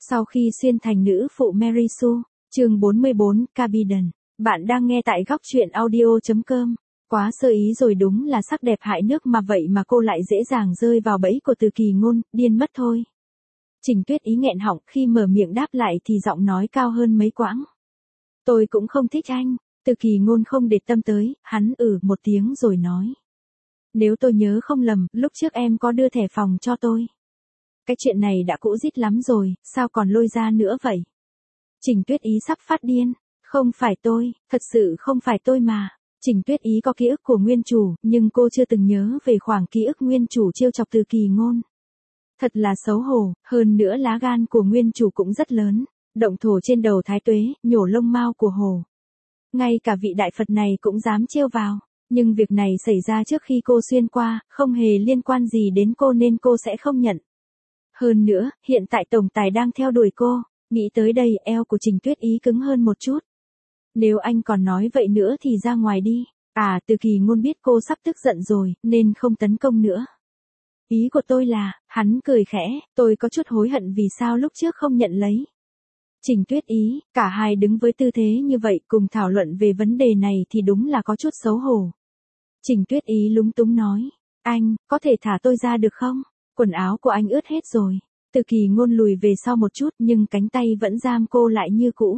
Sau khi xuyên thành nữ phụ Mary Sue, chương 44, Cabiden. Bạn đang nghe tại góc truyện audio.com. Quá sơ ý rồi, đúng là sắc đẹp hại nước mà, vậy mà cô lại dễ dàng rơi vào bẫy của Từ Kỳ Ngôn, điên mất thôi. Trình Tuyết Ý nghẹn họng, khi mở miệng đáp lại thì giọng nói cao hơn mấy quãng. Tôi cũng không thích anh. Từ Kỳ Ngôn không để tâm tới, hắn một tiếng rồi nói. Nếu tôi nhớ không lầm, lúc trước em có đưa thẻ phòng cho tôi. Cái chuyện này đã cũ rít lắm rồi, sao còn lôi ra nữa vậy? Trình Tuyết Ý sắp phát điên. Không phải tôi, thật sự không phải tôi mà. Trình Tuyết Ý có ký ức của nguyên chủ, nhưng cô chưa từng nhớ về khoảng ký ức nguyên chủ trêu chọc Từ Kỳ Ngôn. Thật là xấu hổ, hơn nữa lá gan của nguyên chủ cũng rất lớn. Động thổ trên đầu Thái Tuế, nhổ lông mao của hồ. Ngay cả vị đại Phật này cũng dám trêu vào. Nhưng việc này xảy ra trước khi cô xuyên qua, không hề liên quan gì đến cô nên cô sẽ không nhận. Hơn nữa, hiện tại tổng tài đang theo đuổi cô. Nghĩ tới đây, eo của Trình Tuyết Ý cứng hơn một chút. Nếu anh còn nói vậy nữa thì ra ngoài đi. Từ Kỳ Ngôn biết cô sắp tức giận rồi, nên không tấn công nữa. Ý của tôi là, hắn cười khẽ, tôi có chút hối hận vì sao lúc trước không nhận lấy. Trình Tuyết Ý, cả hai đứng với tư thế như vậy cùng thảo luận về vấn đề này thì đúng là có chút xấu hổ. Trình Tuyết Ý lúng túng nói, anh, có thể thả tôi ra được không? Quần áo của anh ướt hết rồi. Từ Kỳ Ngôn lùi về sau một chút nhưng cánh tay vẫn giam cô lại như cũ.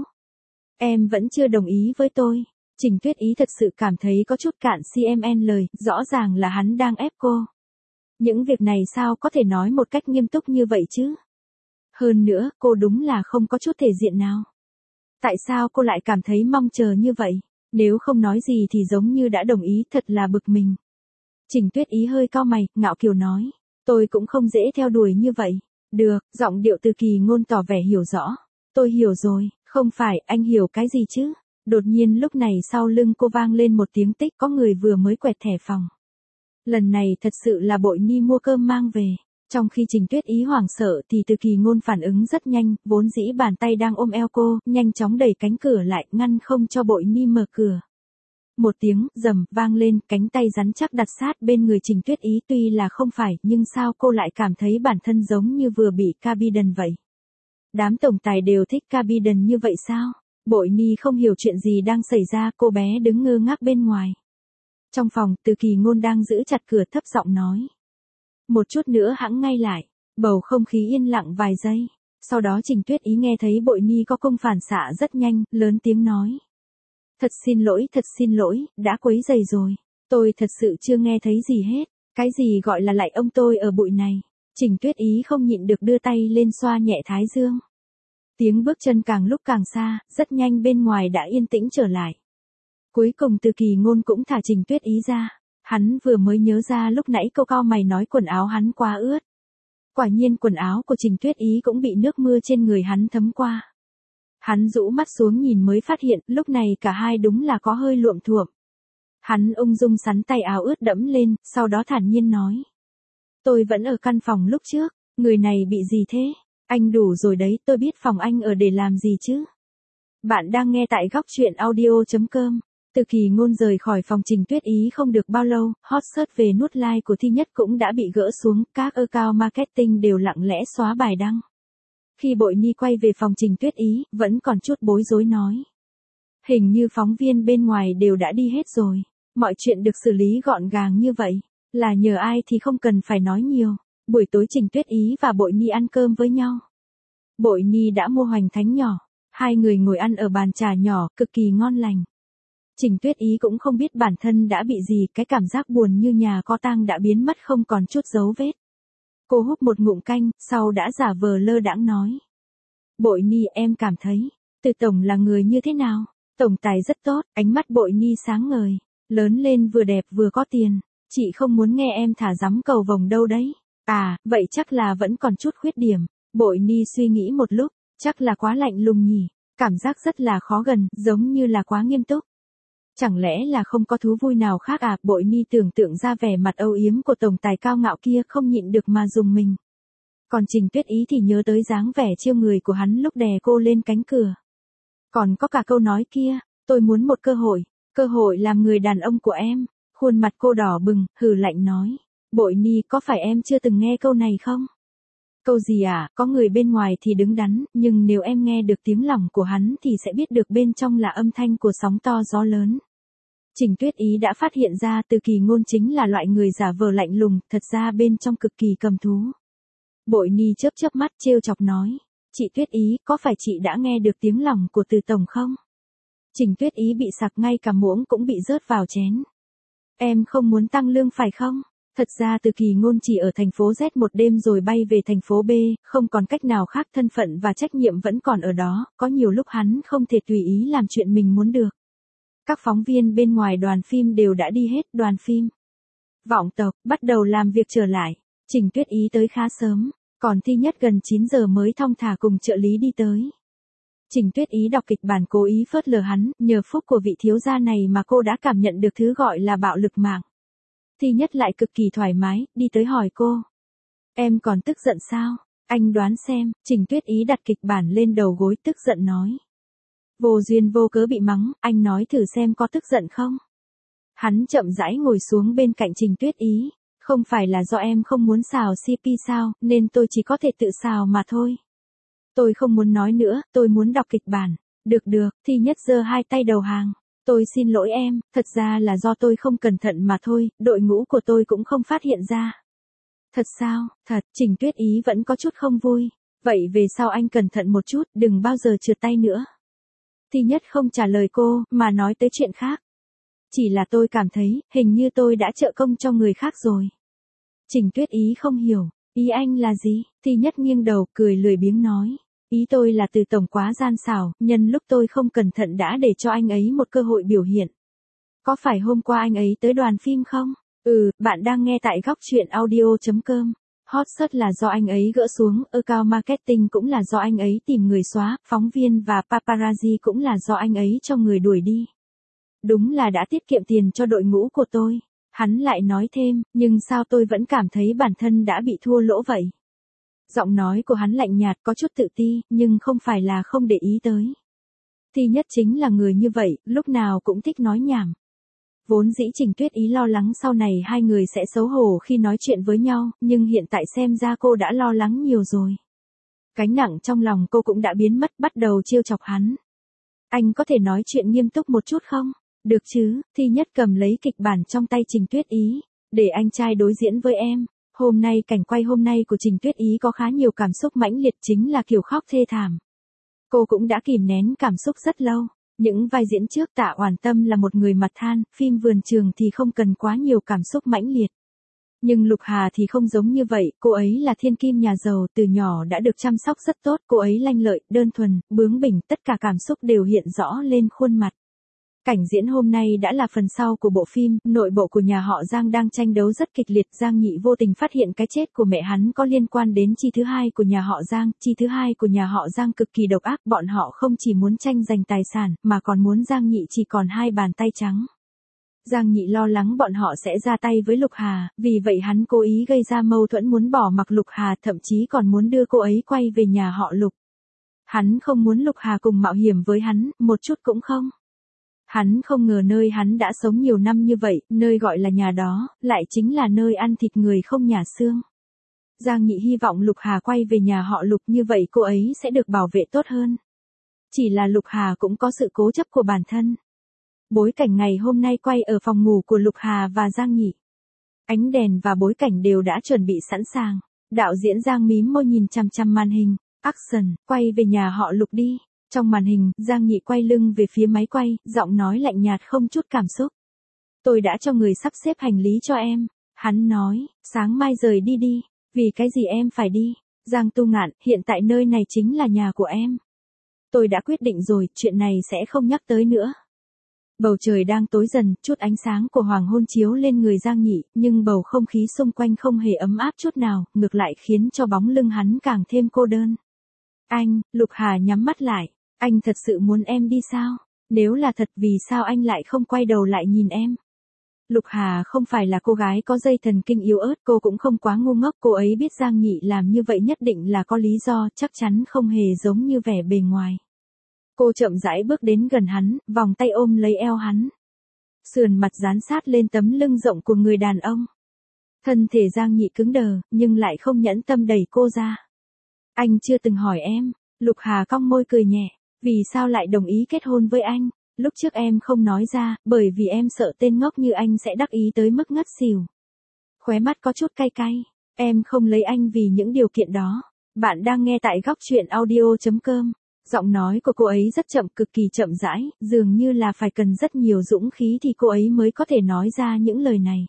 Em vẫn chưa đồng ý với tôi. Trình Tuyết Ý thật sự cảm thấy có chút cạn CMN lời, rõ ràng là hắn đang ép cô. Những việc này sao có thể nói một cách nghiêm túc như vậy chứ? Hơn nữa, cô đúng là không có chút thể diện nào. Tại sao cô lại cảm thấy mong chờ như vậy? Nếu không nói gì thì giống như đã đồng ý, thật là bực mình. Trình Tuyết Ý hơi cau mày, ngạo kiều nói. Tôi cũng không dễ theo đuổi như vậy. Được, giọng điệu Từ Kỳ Ngôn tỏ vẻ hiểu rõ. Tôi hiểu rồi, không phải, anh hiểu cái gì chứ? Đột nhiên lúc này sau lưng cô vang lên một tiếng tích, có người vừa mới quẹt thẻ phòng. Lần này thật sự là Bội Ni mua cơm mang về. Trong khi Trình Tuyết Ý hoảng sợ thì Từ Kỳ Ngôn phản ứng rất nhanh, vốn dĩ bàn tay đang ôm eo cô, nhanh chóng đẩy cánh cửa lại, ngăn không cho Bội Ni mở cửa. Một tiếng rầm vang lên, cánh tay rắn chắc đặt sát bên người Trình Tuyết Ý, tuy là không phải, nhưng sao cô lại cảm thấy bản thân giống như vừa bị Cabiden vậy? Đám tổng tài đều thích Cabiden như vậy sao? Bội Ni không hiểu chuyện gì đang xảy ra, cô bé đứng ngơ ngác bên ngoài. Trong phòng, Từ Kỳ Ngôn đang giữ chặt cửa, thấp giọng nói. Một chút nữa hẵng ngay lại. Bầu không khí yên lặng vài giây. Sau đó Trình Tuyết Ý nghe thấy Bội Ni có công phản xạ rất nhanh, lớn tiếng nói. Thật xin lỗi, đã quấy rầy rồi. Tôi thật sự chưa nghe thấy gì hết. Cái gì gọi là lại ông tôi ở bụi này? Trình Tuyết Ý không nhịn được đưa tay lên xoa nhẹ thái dương. Tiếng bước chân càng lúc càng xa, rất nhanh bên ngoài đã yên tĩnh trở lại. Cuối cùng Từ Kỳ Ngôn cũng thả Trình Tuyết Ý ra. Hắn vừa mới nhớ ra lúc nãy cô cao mày nói quần áo hắn quá ướt. Quả nhiên quần áo của Trình Tuyết Ý cũng bị nước mưa trên người hắn thấm qua. Hắn rũ mắt xuống nhìn mới phát hiện, lúc này cả hai đúng là có hơi luộm thuộm. Hắn ung dung sắn tay áo ướt đẫm lên, sau đó thản nhiên nói. Tôi vẫn ở căn phòng lúc trước, người này bị gì thế? Anh đủ rồi đấy, tôi biết phòng anh ở để làm gì chứ? Bạn đang nghe tại góc truyện audio.com. Từ Kỳ Ngôn rời khỏi phòng Trình Tuyết Ý không được bao lâu, hot search về nút like của Thi Nhất cũng đã bị gỡ xuống, các account marketing đều lặng lẽ xóa bài đăng. Khi Bội Ni quay về phòng Trình Tuyết Ý, vẫn còn chút bối rối nói. Hình như phóng viên bên ngoài đều đã đi hết rồi. Mọi chuyện được xử lý gọn gàng như vậy. Là nhờ ai thì không cần phải nói nhiều. Buổi tối Trình Tuyết Ý và Bội Ni ăn cơm với nhau. Bội Ni đã mua hoành thánh nhỏ. Hai người ngồi ăn ở bàn trà nhỏ, cực kỳ ngon lành. Trình Tuyết Ý cũng không biết bản thân đã bị gì, cái cảm giác buồn như nhà có tang đã biến mất không còn chút dấu vết. Cô húp một ngụm canh, sau đã giả vờ lơ đãng nói. Bội Ni, em cảm thấy, Từ tổng là người như thế nào? Tổng tài rất tốt, ánh mắt Bội Ni sáng ngời. Lớn lên vừa đẹp vừa có tiền. Chị không muốn nghe em thả dắm cầu vồng đâu đấy. Vậy chắc là vẫn còn chút khuyết điểm. Bội Ni suy nghĩ một lúc, chắc là quá lạnh lùng nhỉ. Cảm giác rất là khó gần, giống như là quá nghiêm túc. Chẳng lẽ là không có thú vui nào khác à? Bội Ni tưởng tượng ra vẻ mặt âu yếm của tổng tài cao ngạo kia, không nhịn được mà rùng mình. Còn Trình Tuyết Ý thì nhớ tới dáng vẻ chiêu người của hắn lúc đè cô lên cánh cửa. Còn có cả câu nói kia, tôi muốn một cơ hội làm người đàn ông của em. Khuôn mặt cô đỏ bừng, hừ lạnh nói. Bội Ni, có phải em chưa từng nghe câu này không? Câu gì à, có người bên ngoài thì đứng đắn, nhưng nếu em nghe được tiếng lòng của hắn thì sẽ biết được bên trong là âm thanh của sóng to gió lớn. Trình Tuyết Ý đã phát hiện ra Từ Kỳ Ngôn chính là loại người giả vờ lạnh lùng, thật ra bên trong cực kỳ cầm thú. Bội Ni chớp chớp mắt trêu chọc nói, chị Tuyết Ý, có phải chị đã nghe được tiếng lòng của Từ Tổng không? Trình Tuyết Ý bị sặc, ngay cả muỗng cũng bị rớt vào chén. Em không muốn tăng lương phải không? Thật ra Từ Kỳ Ngôn chỉ ở thành phố Z một đêm rồi bay về thành phố B, không còn cách nào khác, thân phận và trách nhiệm vẫn còn ở đó, có nhiều lúc hắn không thể tùy ý làm chuyện mình muốn được. Các phóng viên bên ngoài đoàn phim đều đã đi hết, đoàn phim Vọng Tộc bắt đầu làm việc trở lại. Trình Tuyết Ý tới khá sớm, còn Thi Nhất gần 9 giờ mới thong thả cùng trợ lý đi tới. Trình Tuyết Ý đọc kịch bản cố ý phớt lờ hắn, nhờ phúc của vị thiếu gia này mà cô đã cảm nhận được thứ gọi là bạo lực mạng. Thi Nhất lại cực kỳ thoải mái, đi tới hỏi cô. Em còn tức giận sao? Anh đoán xem. Trình Tuyết Ý đặt kịch bản lên đầu gối tức giận nói. Vô duyên vô cớ bị mắng, anh nói thử xem có tức giận không? Hắn chậm rãi ngồi xuống bên cạnh Trình Tuyết Ý. Không phải là do em không muốn xào CP sao, nên tôi chỉ có thể tự xào mà thôi. Tôi không muốn nói nữa, tôi muốn đọc kịch bản. Được, Thi Nhất giơ hai tay đầu hàng. Tôi xin lỗi em, thật ra là do tôi không cẩn thận mà thôi, đội ngũ của tôi cũng không phát hiện ra. Thật sao? Thật, Trình Tuyết Ý vẫn có chút không vui. Vậy về sau anh cẩn thận một chút, đừng bao giờ trượt tay nữa. Thi Nhất không trả lời cô, mà nói tới chuyện khác. Chỉ là tôi cảm thấy, hình như tôi đã trợ công cho người khác rồi. Trình Tuyết Ý không hiểu, ý anh là gì? Thi Nhất nghiêng đầu, cười lười biếng nói. Ý tôi là Từ Tổng quá gian xảo, nhân lúc tôi không cẩn thận đã để cho anh ấy một cơ hội biểu hiện. Có phải hôm qua anh ấy tới đoàn phim không? Bạn đang nghe tại góc truyện audio.com. Hot search là do anh ấy gỡ xuống, account marketing cũng là do anh ấy tìm người xóa, phóng viên và paparazzi cũng là do anh ấy cho người đuổi đi. Đúng là đã tiết kiệm tiền cho đội ngũ của tôi. Hắn lại nói thêm, nhưng sao tôi vẫn cảm thấy bản thân đã bị thua lỗ vậy? Giọng nói của hắn lạnh nhạt, có chút tự ti, nhưng không phải là không để ý tới. Thi Nhất chính là người như vậy, lúc nào cũng thích nói nhảm. Vốn dĩ Trình Tuyết Ý lo lắng sau này hai người sẽ xấu hổ khi nói chuyện với nhau, nhưng hiện tại xem ra cô đã lo lắng nhiều rồi. Gánh nặng trong lòng cô cũng đã biến mất, bắt đầu trêu chọc hắn. Anh có thể nói chuyện nghiêm túc một chút không? Được chứ? Thi Nhất cầm lấy kịch bản trong tay Trình Tuyết Ý. Để anh trai đối diễn với em. Hôm nay cảnh quay hôm nay của Trình Tuyết Ý có khá nhiều cảm xúc mãnh liệt, chính là kiểu khóc thê thảm. Cô cũng đã kìm nén cảm xúc rất lâu. Những vai diễn trước Tạ Oản Tâm là một người mặt than, phim Vườn Trường thì không cần quá nhiều cảm xúc mãnh liệt. Nhưng Lục Hà thì không giống như vậy, cô ấy là thiên kim nhà giàu, từ nhỏ đã được chăm sóc rất tốt, cô ấy lanh lợi, đơn thuần, bướng bỉnh, tất cả cảm xúc đều hiện rõ lên khuôn mặt. Cảnh diễn hôm nay đã là phần sau của bộ phim, nội bộ của nhà họ Giang đang tranh đấu rất kịch liệt, Giang Nhị vô tình phát hiện cái chết của mẹ hắn có liên quan đến chi thứ hai của nhà họ Giang, chi thứ hai của nhà họ Giang cực kỳ độc ác, bọn họ không chỉ muốn tranh giành tài sản, mà còn muốn Giang Nhị chỉ còn hai bàn tay trắng. Giang Nhị lo lắng bọn họ sẽ ra tay với Lục Hà, vì vậy hắn cố ý gây ra mâu thuẫn muốn bỏ mặc Lục Hà, thậm chí còn muốn đưa cô ấy quay về nhà họ Lục. Hắn không muốn Lục Hà cùng mạo hiểm với hắn, một chút cũng không. Hắn không ngờ nơi hắn đã sống nhiều năm như vậy, nơi gọi là nhà đó, lại chính là nơi ăn thịt người không nhả xương. Giang Nhị hy vọng Lục Hà quay về nhà họ Lục, như vậy cô ấy sẽ được bảo vệ tốt hơn. Chỉ là Lục Hà cũng có sự cố chấp của bản thân. Bối cảnh ngày hôm nay quay ở phòng ngủ của Lục Hà và Giang Nhị. Ánh đèn và bối cảnh đều đã chuẩn bị sẵn sàng. Đạo diễn Giang mím môi nhìn chằm chằm màn hình. Action, quay về nhà họ Lục đi. Trong màn hình, Giang Nhị quay lưng về phía máy quay, giọng nói lạnh nhạt không chút cảm xúc. Tôi đã cho người sắp xếp hành lý cho em. Hắn nói, sáng mai rời đi đi. Vì cái gì em phải đi? Giang Tu Ngạn, hiện tại nơi này chính là nhà của em. Tôi đã quyết định rồi, chuyện này sẽ không nhắc tới nữa. Bầu trời đang tối dần, chút ánh sáng của hoàng hôn chiếu lên người Giang Nhị, nhưng bầu không khí xung quanh không hề ấm áp chút nào, ngược lại khiến cho bóng lưng hắn càng thêm cô đơn. Anh, Lục Hà nhắm mắt lại. Anh thật sự muốn em đi sao? Nếu là thật, vì sao anh lại không quay đầu lại nhìn em? Lục Hà không phải là cô gái có dây thần kinh yếu ớt, cô cũng không quá ngu ngốc, cô ấy biết Giang Nhị làm như vậy nhất định là có lý do, chắc chắn không hề giống như vẻ bề ngoài. Cô chậm rãi bước đến gần hắn, vòng tay ôm lấy eo hắn. Sườn mặt dán sát lên tấm lưng rộng của người đàn ông. Thân thể Giang Nhị cứng đờ, nhưng lại không nhẫn tâm đẩy cô ra. Anh chưa từng hỏi em. Lục Hà cong môi cười nhẹ. Vì sao lại đồng ý kết hôn với anh? Lúc trước em không nói ra, bởi vì em sợ tên ngốc như anh sẽ đắc ý tới mức ngất xỉu. Khóe mắt có chút cay cay. Em không lấy anh vì những điều kiện đó. Bạn đang nghe tại góc truyện audio.com. Giọng nói của cô ấy rất chậm, cực kỳ chậm rãi, dường như là phải cần rất nhiều dũng khí thì cô ấy mới có thể nói ra những lời này.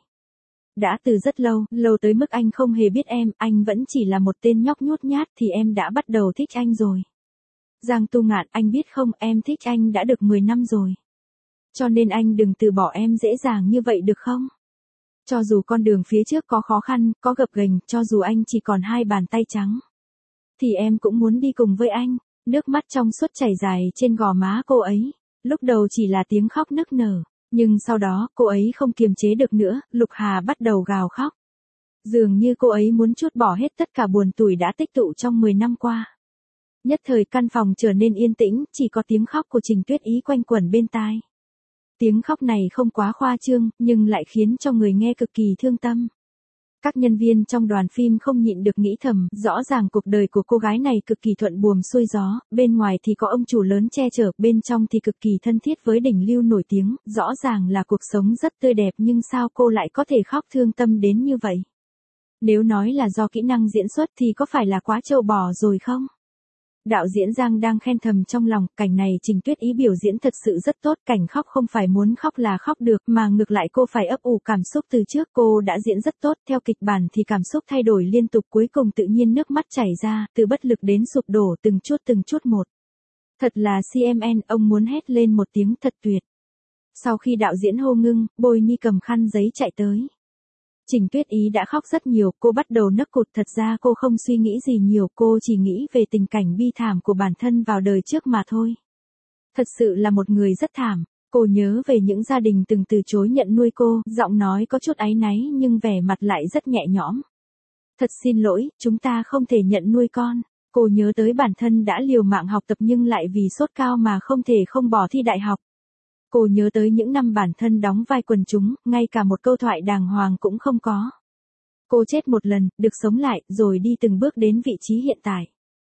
Đã từ rất lâu, lâu tới mức anh không hề biết em, anh vẫn chỉ là một tên nhóc nhút nhát thì em đã bắt đầu thích anh rồi. Giang Tu Ngạn, anh biết không, em thích anh đã được 10 năm rồi. Cho nên anh đừng từ bỏ em dễ dàng như vậy được không? Cho dù con đường phía trước có khó khăn, có gập ghềnh, cho dù anh chỉ còn 2 bàn tay trắng, thì em cũng muốn đi cùng với anh. Nước mắt trong suốt chảy dài trên gò má cô ấy. Lúc đầu chỉ là tiếng khóc nức nở, nhưng sau đó cô ấy không kiềm chế được nữa, Lục Hà bắt đầu gào khóc. Dường như cô ấy muốn trút bỏ hết tất cả buồn tủi đã tích tụ trong 10 năm qua. Nhất thời căn phòng trở nên yên tĩnh, chỉ có tiếng khóc của Trình Tuyết Ý quanh quẩn bên tai. Tiếng khóc này không quá khoa trương, nhưng lại khiến cho người nghe cực kỳ thương tâm. Các nhân viên trong đoàn phim không nhịn được nghĩ thầm, rõ ràng cuộc đời của cô gái này cực kỳ thuận buồm xuôi gió, bên ngoài thì có ông chủ lớn che chở, bên trong thì cực kỳ thân thiết với đỉnh lưu nổi tiếng, rõ ràng là cuộc sống rất tươi đẹp nhưng sao cô lại có thể khóc thương tâm đến như vậy? Nếu nói là do kỹ năng diễn xuất thì có phải là quá trâu bò rồi không? Đạo diễn Giang đang khen thầm trong lòng, cảnh này Trình Tuyết Ý biểu diễn thật sự rất tốt, cảnh khóc không phải muốn khóc là khóc được, mà ngược lại cô phải ấp ủ cảm xúc từ trước, cô đã diễn rất tốt, theo kịch bản thì cảm xúc thay đổi liên tục, cuối cùng tự nhiên nước mắt chảy ra, từ bất lực đến sụp đổ từng chút một. Thật là CMN, ông muốn hét lên một tiếng thật tuyệt. Sau khi đạo diễn hô ngưng, Bôi Ni cầm khăn giấy chạy tới. Trình Tuyết Ý đã khóc rất nhiều, cô bắt đầu nấc cụt, thật ra cô không suy nghĩ gì nhiều, cô chỉ nghĩ về tình cảnh bi thảm của bản thân vào đời trước mà thôi. Thật sự là một người rất thảm, cô nhớ về những gia đình từng từ chối nhận nuôi cô, giọng nói có chút áy náy nhưng vẻ mặt lại rất nhẹ nhõm. Thật xin lỗi, chúng ta không thể nhận nuôi con. Cô nhớ tới bản thân đã liều mạng học tập nhưng lại vì sốt cao mà không thể không bỏ thi đại học. Cô nhớ tới những năm bản thân đóng vai quần chúng, ngay cả một câu thoại đàng hoàng cũng không có. Cô chết một lần, được sống lại, rồi đi từng bước đến vị trí hiện tại.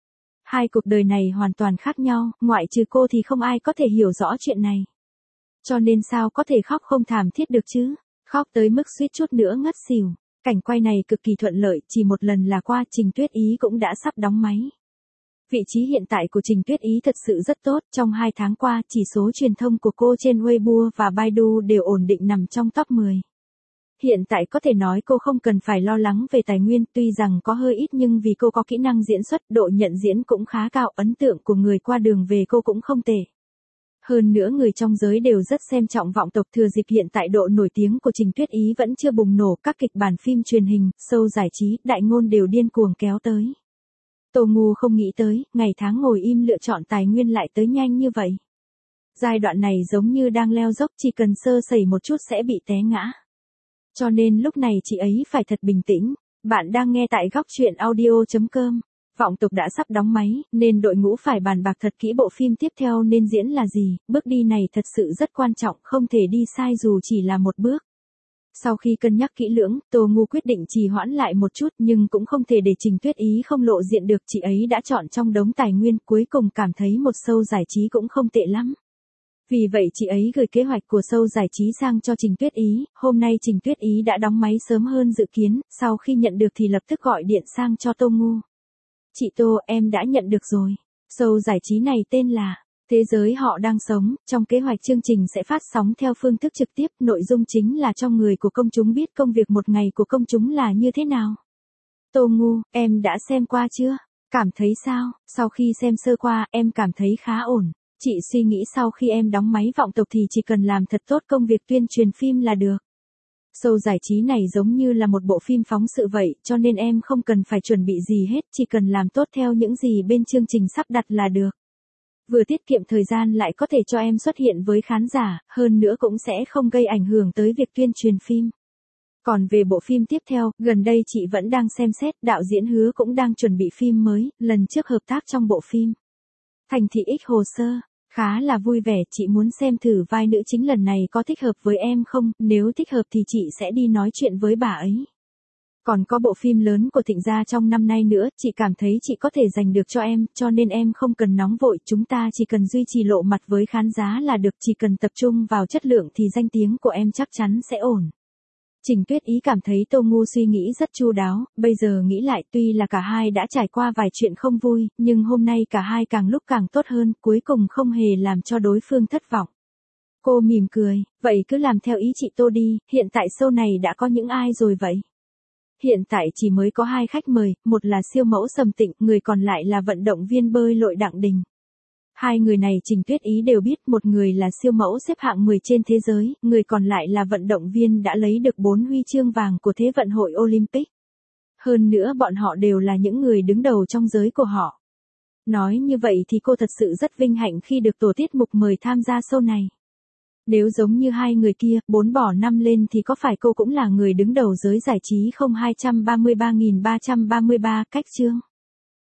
Hai cuộc đời này hoàn toàn khác nhau, ngoại trừ cô thì không ai có thể hiểu rõ chuyện này. Cho nên sao có thể khóc không thảm thiết được chứ? Khóc tới mức suýt chút nữa ngất xỉu. Cảnh quay này cực kỳ thuận lợi, chỉ một lần là qua, Trình Tuyết Ý cũng đã sắp đóng máy. Vị trí hiện tại của Trình Tuyết Ý thật sự rất tốt, trong 2 tháng qua, chỉ số truyền thông của cô trên Weibo và Baidu đều ổn định nằm trong top 10. Hiện tại có thể nói cô không cần phải lo lắng về tài nguyên, tuy rằng có hơi ít nhưng vì cô có kỹ năng diễn xuất, độ nhận diễn cũng khá cao, ấn tượng của người qua đường về cô cũng không tệ. Hơn nữa người trong giới đều rất xem trọng vọng tộc, thừa dịp hiện tại độ nổi tiếng của Trình Tuyết Ý vẫn chưa bùng nổ, các kịch bản phim truyền hình, show giải trí, đại ngôn đều điên cuồng kéo tới. Tô Ngu không nghĩ tới, ngày tháng ngồi im lựa chọn tài nguyên lại tới nhanh như vậy. Giai đoạn này giống như đang leo dốc, chỉ cần sơ sẩy một chút sẽ bị té ngã. Cho nên lúc này chị ấy phải thật bình tĩnh. Bạn đang nghe tại góc truyện audio.com. Vọng tộc đã sắp đóng máy, nên đội ngũ phải bàn bạc thật kỹ bộ phim tiếp theo nên diễn là gì, bước đi này thật sự rất quan trọng, không thể đi sai dù chỉ là một bước. Sau khi cân nhắc kỹ lưỡng, Tô Ngu quyết định trì hoãn lại một chút nhưng cũng không thể để Trình Tuyết Ý không lộ diện được, chị ấy đã chọn trong đống tài nguyên, cuối cùng cảm thấy một show giải trí cũng không tệ lắm. Vì vậy chị ấy gửi kế hoạch của show giải trí sang cho Trình Tuyết Ý, hôm nay Trình Tuyết Ý đã đóng máy sớm hơn dự kiến, sau khi nhận được thì lập tức gọi điện sang cho Tô Ngu. Chị Tô, em đã nhận được rồi. Show giải trí này tên là Thế giới họ đang sống, trong kế hoạch chương trình sẽ phát sóng theo phương thức trực tiếp, nội dung chính là cho người của công chúng biết công việc một ngày của công chúng là như thế nào. Tô Ngu, em đã xem qua chưa? Cảm thấy sao? Sau khi xem sơ qua, em cảm thấy khá ổn. Chị suy nghĩ sau khi em đóng máy vọng tộc thì chỉ cần làm thật tốt công việc tuyên truyền phim là được. Show giải trí này giống như là một bộ phim phóng sự vậy, cho nên em không cần phải chuẩn bị gì hết, chỉ cần làm tốt theo những gì bên chương trình sắp đặt là được. Vừa tiết kiệm thời gian lại có thể cho em xuất hiện với khán giả, hơn nữa cũng sẽ không gây ảnh hưởng tới việc tuyên truyền phim. Còn về bộ phim tiếp theo, gần đây chị vẫn đang xem xét, đạo diễn Hứa cũng đang chuẩn bị phim mới, lần trước hợp tác trong bộ phim Thành Thị X Hồ Sơ. Khá là vui vẻ, chị muốn xem thử vai nữ chính lần này có thích hợp với em không, nếu thích hợp thì chị sẽ đi nói chuyện với bà ấy. Còn có bộ phim lớn của Thịnh gia trong năm nay nữa, chị cảm thấy chị có thể giành được cho em, cho nên em không cần nóng vội, chúng ta chỉ cần duy trì lộ mặt với khán giả là được, chỉ cần tập trung vào chất lượng thì danh tiếng của em chắc chắn sẽ ổn. Trình Tuyết Ý cảm thấy Tô Ngu suy nghĩ rất chu đáo, bây giờ nghĩ lại tuy là cả hai đã trải qua vài chuyện không vui, nhưng hôm nay cả hai càng lúc càng tốt hơn, cuối cùng không hề làm cho đối phương thất vọng. Cô mỉm cười, vậy cứ làm theo ý chị Tô đi, hiện tại show này đã có những ai rồi vậy? Hiện tại chỉ mới có 2 khách mời, một là siêu mẫu Sầm Tịnh, người còn lại là vận động viên bơi lội Đặng Đình. 2 người này Trình Tuyết Ý đều biết, một người là siêu mẫu xếp hạng 10 trên thế giới, người còn lại là vận động viên đã lấy được 4 huy chương vàng của Thế vận hội Olympic. Hơn nữa bọn họ đều là những người đứng đầu trong giới của họ. Nói như vậy thì cô thật sự rất vinh hạnh khi được tổ tiết mục mời tham gia show này. Nếu giống như 2 người kia, 4 bỏ 5 lên thì có phải cô cũng là người đứng đầu giới giải trí không? 233.333 cách chương.